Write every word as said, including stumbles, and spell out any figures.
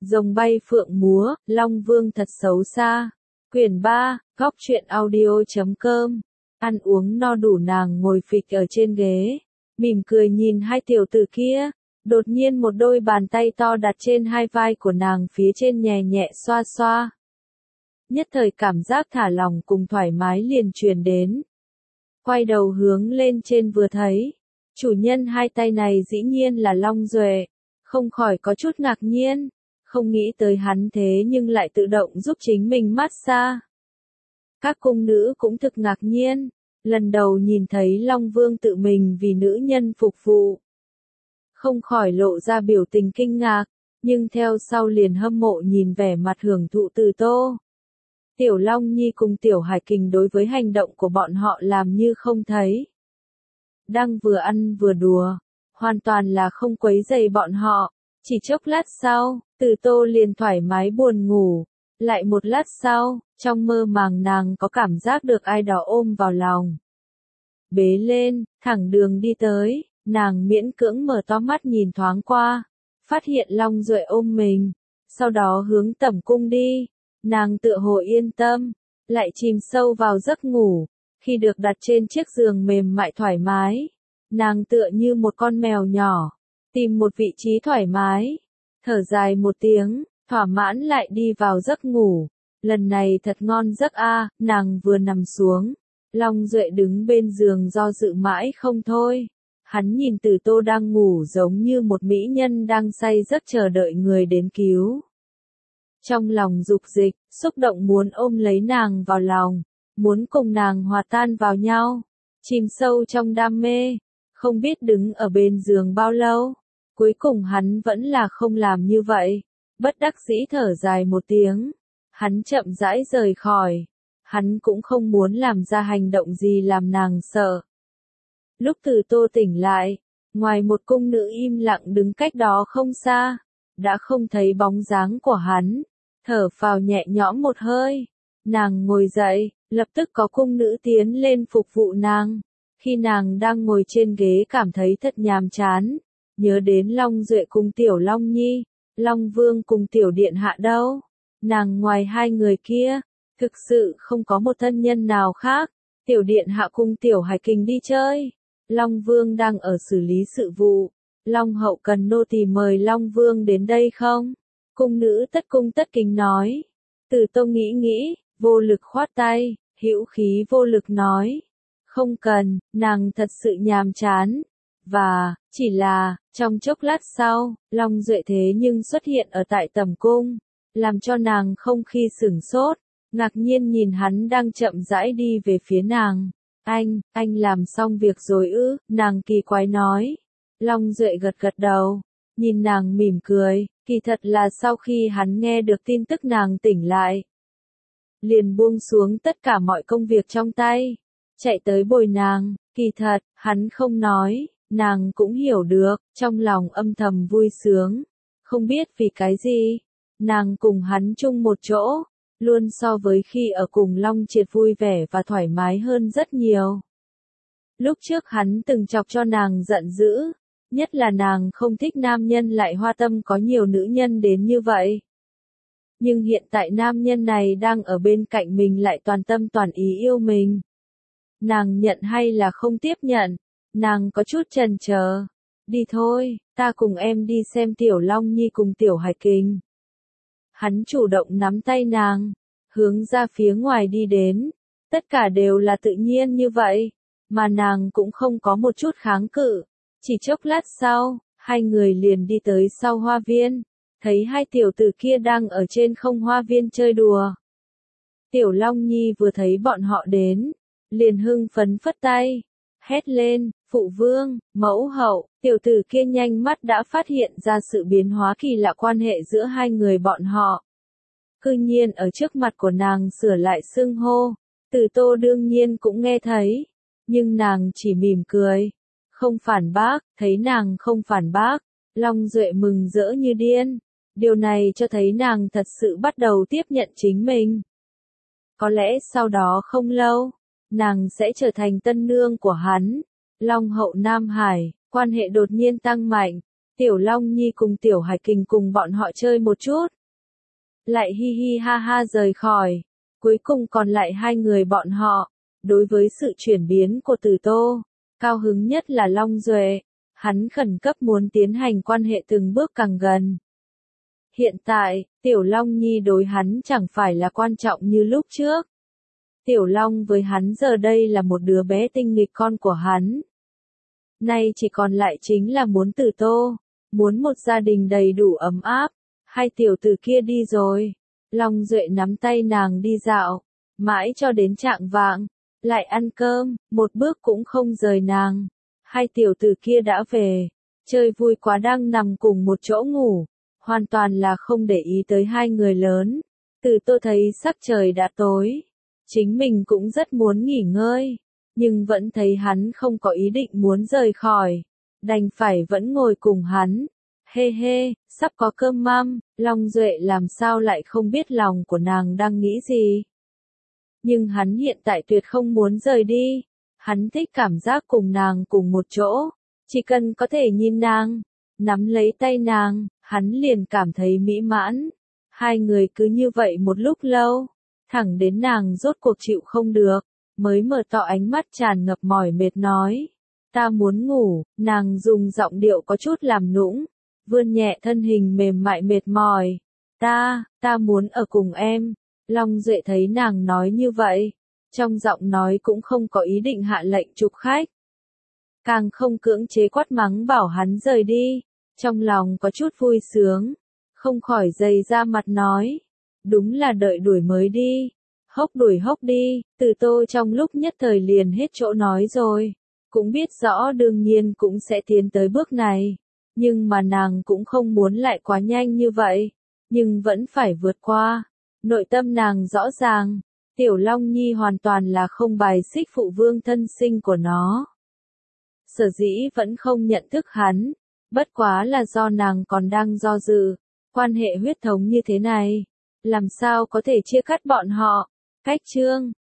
Rồng bay phượng múa, Long Vương thật xấu xa. Quyển ba, góc truyện audio.com. Ăn uống no đủ nàng ngồi phịch ở trên ghế, mỉm cười nhìn hai tiểu tử kia. Đột nhiên một đôi bàn tay to đặt trên hai vai của nàng phía trên nhẹ nhẹ xoa xoa. Nhất thời cảm giác thả lỏng cùng thoải mái liền truyền đến. Quay đầu hướng lên trên vừa thấy, chủ nhân hai tay này dĩ nhiên là Long Duệ, không khỏi có chút ngạc nhiên, không nghĩ tới hắn thế nhưng lại tự động giúp chính mình massage. Các cung nữ cũng thực ngạc nhiên, lần đầu nhìn thấy Long Vương tự mình vì nữ nhân phục vụ. Không khỏi lộ ra biểu tình kinh ngạc, nhưng theo sau liền hâm mộ nhìn vẻ mặt hưởng thụ Từ Tô. Tiểu Long Nhi cùng Tiểu Hải Kình đối với hành động của bọn họ làm như không thấy. Đang vừa ăn vừa đùa, hoàn toàn là không quấy rầy bọn họ. Chỉ chốc lát sau, Từ Tô liền thoải mái buồn ngủ. Lại một lát sau, trong mơ màng nàng có cảm giác được ai đó ôm vào lòng. Bế lên, thẳng đường đi tới, nàng miễn cưỡng mở to mắt nhìn thoáng qua, phát hiện Long Duệ ôm mình, sau đó hướng tẩm cung đi. Nàng tựa hồ yên tâm, lại chìm sâu vào giấc ngủ. Khi được đặt trên chiếc giường mềm mại thoải mái, nàng tựa như một con mèo nhỏ, tìm một vị trí thoải mái, thở dài một tiếng, thỏa mãn lại đi vào giấc ngủ. Lần này thật ngon giấc a. Nàng vừa nằm xuống, Long Duệ đứng bên giường do dự mãi không thôi. Hắn nhìn Từ Tô đang ngủ giống như một mỹ nhân đang say giấc chờ đợi người đến cứu. Trong lòng dục dịch, xúc động muốn ôm lấy nàng vào lòng, muốn cùng nàng hòa tan vào nhau, chìm sâu trong đam mê, không biết đứng ở bên giường bao lâu. Cuối cùng hắn vẫn là không làm như vậy, bất đắc dĩ thở dài một tiếng, hắn chậm rãi rời khỏi, hắn cũng không muốn làm ra hành động gì làm nàng sợ. Lúc Từ Tô tỉnh lại, ngoài một cung nữ im lặng đứng cách đó không xa, đã không thấy bóng dáng của hắn. Thở phào nhẹ nhõm một hơi, nàng ngồi dậy, lập tức có cung nữ tiến lên phục vụ nàng. Khi nàng đang ngồi trên ghế cảm thấy thật nhàm chán, nhớ đến Long Duệ cùng Tiểu Long Nhi, Long Vương cùng Tiểu Điện Hạ đâu. Nàng ngoài hai người kia, thực sự không có một thân nhân nào khác. Tiểu Điện Hạ cùng Tiểu Hải Kình đi chơi, Long Vương đang ở xử lý sự vụ. Long hậu cần nô tỳ mời Long Vương đến đây không? Cung nữ tất cung tất kính nói. Từ Tô nghĩ nghĩ, vô lực khoát tay, hữu khí vô lực nói. Không cần, nàng thật sự nhàm chán. Và, chỉ là, trong chốc lát sau, Long Duệ thế nhưng xuất hiện ở tại tẩm cung, làm cho nàng không khi sửng sốt, ngạc nhiên nhìn hắn đang chậm rãi đi về phía nàng. Anh, anh làm xong việc rồi ư? Nàng kỳ quái nói. Long Duệ gật gật đầu, nhìn nàng mỉm cười. Kỳ thật là sau khi hắn nghe được tin tức nàng tỉnh lại, liền buông xuống tất cả mọi công việc trong tay, chạy tới bồi nàng. Kỳ thật, hắn không nói, nàng cũng hiểu được, trong lòng âm thầm vui sướng. Không biết vì cái gì, nàng cùng hắn chung một chỗ, luôn so với khi ở cùng Long Triệt vui vẻ và thoải mái hơn rất nhiều. Lúc trước hắn từng chọc cho nàng giận dữ. Nhất là nàng không thích nam nhân lại hoa tâm có nhiều nữ nhân đến như vậy. Nhưng hiện tại nam nhân này đang ở bên cạnh mình lại toàn tâm toàn ý yêu mình. Nàng nhận hay là không tiếp nhận? Nàng có chút chần chờ. Đi thôi, ta cùng em đi xem Tiểu Long Nhi cùng Tiểu Hải Kình. Hắn chủ động nắm tay nàng, hướng ra phía ngoài đi đến. Tất cả đều là tự nhiên như vậy, mà nàng cũng không có một chút kháng cự. Chỉ chốc lát sau, hai người liền đi tới sau hoa viên, thấy hai tiểu tử kia đang ở trên không hoa viên chơi đùa. Tiểu Long Nhi vừa thấy bọn họ đến, liền hưng phấn phất tay, hét lên, phụ vương, mẫu hậu. Tiểu tử kia nhanh mắt đã phát hiện ra sự biến hóa kỳ lạ quan hệ giữa hai người bọn họ. Cư nhiên ở trước mặt của nàng sửa lại xưng hô. Từ Tô đương nhiên cũng nghe thấy, nhưng nàng chỉ mỉm cười, không phản bác. Thấy nàng không phản bác, Long Duệ mừng rỡ như điên. Điều này cho thấy nàng thật sự bắt đầu tiếp nhận chính mình. Có lẽ sau đó không lâu, nàng sẽ trở thành tân nương của hắn. Long hậu Nam Hải, quan hệ đột nhiên tăng mạnh, Tiểu Long Nhi cùng Tiểu Hải Kình cùng bọn họ chơi một chút. Lại hi hi ha ha rời khỏi. Cuối cùng còn lại hai người bọn họ. Đối với sự chuyển biến của Từ Tô, cao hứng nhất là Long Duệ. Hắn khẩn cấp muốn tiến hành quan hệ từng bước càng gần. Hiện tại, Tiểu Long Nhi đối hắn chẳng phải là quan trọng như lúc trước. Tiểu Long với hắn giờ đây là một đứa bé tinh nghịch con của hắn. Nay chỉ còn lại chính là muốn Từ Tô, muốn một gia đình đầy đủ ấm áp. Hai tiểu tử kia đi rồi. Long Duệ nắm tay nàng đi dạo, mãi cho đến trạng vạng, lại ăn cơm, một bước cũng không rời nàng. Hai tiểu tử kia đã về, chơi vui quá đang nằm cùng một chỗ ngủ, hoàn toàn là không để ý tới hai người lớn. Từ Tô thấy sắc trời đã tối, chính mình cũng rất muốn nghỉ ngơi, nhưng vẫn thấy hắn không có ý định muốn rời khỏi, đành phải vẫn ngồi cùng hắn. Hê hê, sắp có cơm măm, Long Duệ làm sao lại không biết lòng của nàng đang nghĩ gì. Nhưng hắn hiện tại tuyệt không muốn rời đi, hắn thích cảm giác cùng nàng cùng một chỗ, chỉ cần có thể nhìn nàng, nắm lấy tay nàng, hắn liền cảm thấy mỹ mãn. Hai người cứ như vậy một lúc lâu, thẳng đến nàng rốt cuộc chịu không được, mới mở to ánh mắt tràn ngập mỏi mệt nói. Ta muốn ngủ, nàng dùng giọng điệu có chút làm nũng, vươn nhẹ thân hình mềm mại mệt mỏi. Ta, ta muốn ở cùng em. Long Duệ thấy nàng nói như vậy, trong giọng nói cũng không có ý định hạ lệnh chụp khách. Càng không cưỡng chế quát mắng bảo hắn rời đi, trong lòng có chút vui sướng, không khỏi dày ra mặt nói. Đúng là đợi đuổi mới đi, hốc đuổi hốc đi. Từ Tô trong lúc nhất thời liền hết chỗ nói rồi, cũng biết rõ đương nhiên cũng sẽ tiến tới bước này. Nhưng mà nàng cũng không muốn lại quá nhanh như vậy, nhưng vẫn phải vượt qua. Nội tâm nàng rõ ràng, Tiểu Long Nhi hoàn toàn là không bài xích phụ vương thân sinh của nó. Sở dĩ vẫn không nhận thức hắn, bất quá là do nàng còn đang do dự, quan hệ huyết thống như thế này, làm sao có thể chia cắt bọn họ. Cách chương